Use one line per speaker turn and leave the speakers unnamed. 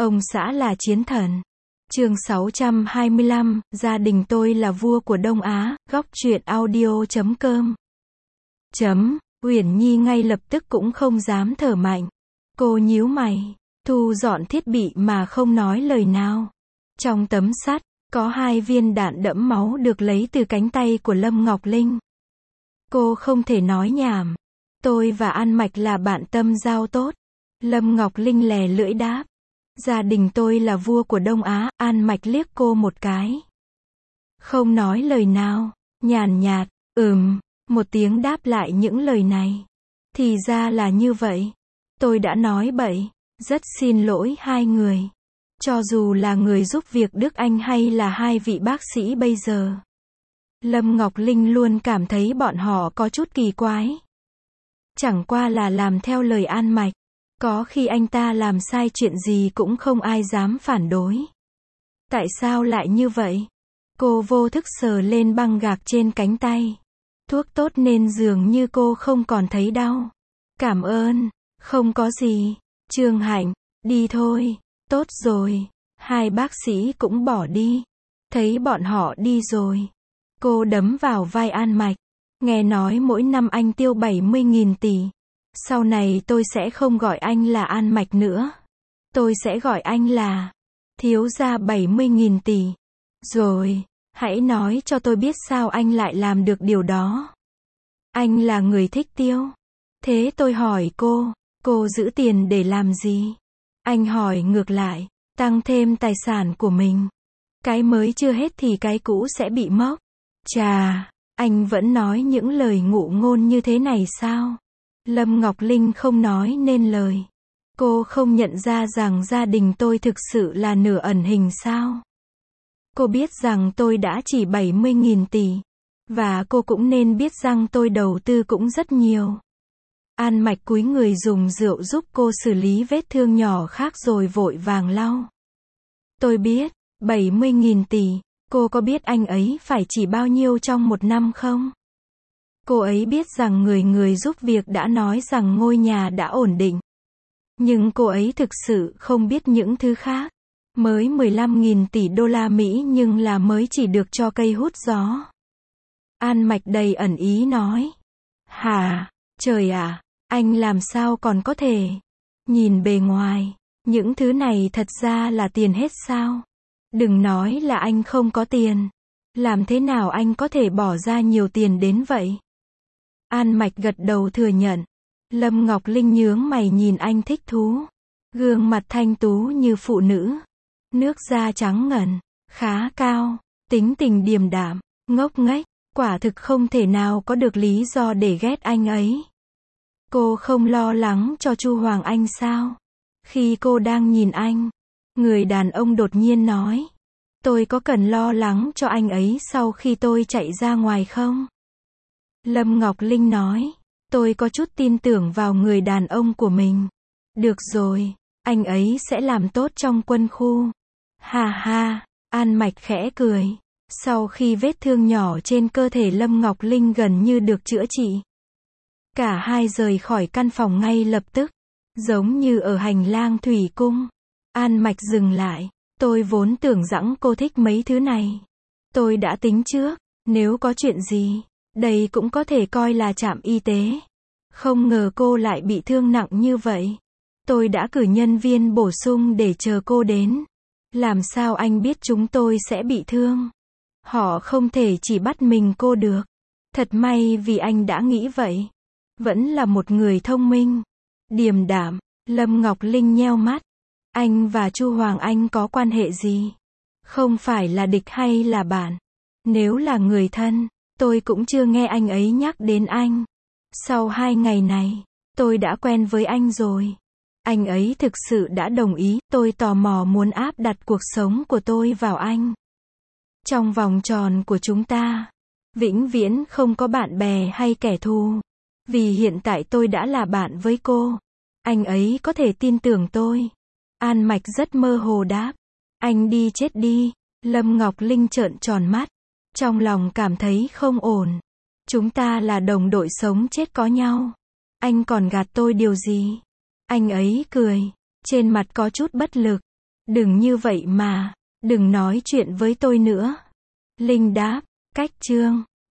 Ông xã là chiến thần. Chương 625, gia đình tôi là vua của Đông Á, góc truyện audio.com. Uyển Nhi ngay lập tức cũng không dám thở mạnh. Cô nhíu mày, thu dọn thiết bị mà không nói lời nào. Trong tấm sắt, có 2 viên đạn đẫm máu được lấy từ cánh tay của Lâm Ngọc Linh. Cô không thể nói nhảm. Tôi và An Mạch là bạn tâm giao tốt. Lâm Ngọc Linh lè lưỡi đáp. Gia đình tôi là vua của Đông Á. An Mạch liếc cô một cái. Không nói lời nào, nhàn nhạt, một tiếng đáp lại những lời này. Thì ra là như vậy. Tôi đã nói bậy. Rất xin lỗi hai người. Cho dù là người giúp việc Đức Anh hay là 2 vị bác sĩ bây giờ. Lâm Ngọc Linh luôn cảm thấy bọn họ có chút kỳ quái. Chẳng qua là làm theo lời An Mạch. Có khi anh ta làm sai chuyện gì cũng không ai dám phản đối. Tại sao lại như vậy? Cô vô thức sờ lên băng gạc trên cánh tay. Thuốc tốt nên dường như cô không còn thấy đau. Cảm ơn, không có gì. Trương Hạnh, đi thôi. Tốt rồi. 2 bác sĩ cũng bỏ đi. Thấy bọn họ đi rồi. Cô đấm vào vai An Mạch. Nghe nói mỗi năm anh tiêu 70.000 tỷ. Sau này tôi sẽ không gọi anh là An Mạch nữa. Tôi sẽ gọi anh là thiếu gia 70.000 tỷ. Rồi, hãy nói cho tôi biết sao anh lại làm được điều đó. Anh là người thích tiêu. Thế tôi hỏi cô giữ tiền để làm gì? Anh hỏi ngược lại, tăng thêm tài sản của mình. Cái mới chưa hết thì cái cũ sẽ bị mốc. Chà, anh vẫn nói những lời ngụ ngôn như thế này sao? Lâm Ngọc Linh không nói nên lời. Cô không nhận ra rằng gia đình tôi thực sự là nửa ẩn hình sao? Cô biết rằng tôi đã chỉ 70.000 tỷ. Và cô cũng nên biết rằng tôi đầu tư cũng rất nhiều. An Mạch cúi người dùng rượu giúp cô xử lý vết thương nhỏ khác rồi vội vàng lau. Tôi biết, 70.000 tỷ, cô có biết anh ấy phải chỉ bao nhiêu trong một năm không? Cô ấy biết rằng người giúp việc đã nói rằng ngôi nhà đã ổn định. Nhưng cô ấy thực sự không biết những thứ khác. Mới 15.000 tỷ đô la Mỹ nhưng là mới chỉ được cho cây hút gió. An Mạch đầy ẩn ý nói. Hả, trời ạ, anh làm sao còn có thể? Nhìn bề ngoài, những thứ này thật ra là tiền hết sao? Đừng nói là anh không có tiền. Làm thế nào anh có thể bỏ ra nhiều tiền đến vậy? An Mạch gật đầu thừa nhận. Lâm Ngọc Linh nhướng mày nhìn anh thích thú. Gương mặt thanh tú như phụ nữ. Nước da trắng ngần, khá cao, tính tình điềm đạm, ngốc nghếch, quả thực không thể nào có được lý do để ghét anh ấy. Cô không lo lắng cho Chu Hoàng Anh sao? Khi cô đang nhìn anh, người đàn ông đột nhiên nói. Tôi có cần lo lắng cho anh ấy sau khi tôi chạy ra ngoài không? Lâm Ngọc Linh nói. Tôi có chút tin tưởng vào người đàn ông của mình. Được rồi, anh ấy sẽ làm tốt trong quân khu. Ha ha, An Mạch khẽ cười. Sau khi vết thương nhỏ trên cơ thể Lâm Ngọc Linh gần như được chữa trị. Cả hai rời khỏi căn phòng ngay lập tức. Giống như ở hành lang thủy cung. An Mạch dừng lại. Tôi vốn tưởng rằng cô thích mấy thứ này. Tôi đã tính trước, nếu có chuyện gì, đây cũng có thể coi là trạm y tế. Không ngờ cô lại bị thương nặng như vậy. Tôi đã cử nhân viên bổ sung để chờ cô đến. Làm sao anh biết chúng tôi sẽ bị thương? Họ không thể chỉ bắt mình cô được. Thật may vì anh đã nghĩ vậy. Vẫn là một người thông minh. Điềm đạm. Lâm Ngọc Linh nheo mắt. Anh và Chu Hoàng Anh có quan hệ gì? Không phải là địch hay là bạn? Nếu là người thân, tôi cũng chưa nghe anh ấy nhắc đến anh. Sau 2 ngày này, tôi đã quen với anh rồi. Anh ấy thực sự đã đồng ý. Tôi tò mò muốn áp đặt cuộc sống của tôi vào anh. Trong vòng tròn của chúng ta, vĩnh viễn không có bạn bè hay kẻ thù. Vì hiện tại tôi đã là bạn với cô. Anh ấy có thể tin tưởng tôi. An Mạch rất mơ hồ đáp. Anh đi chết đi. Lâm Ngọc Linh trợn tròn mắt. Trong lòng cảm thấy không ổn. Chúng ta là đồng đội sống chết có nhau. Anh còn gạt tôi điều gì? Anh ấy cười. Trên mặt có chút bất lực. Đừng như vậy mà, đừng nói chuyện với tôi nữa. Linh đáp, cách chương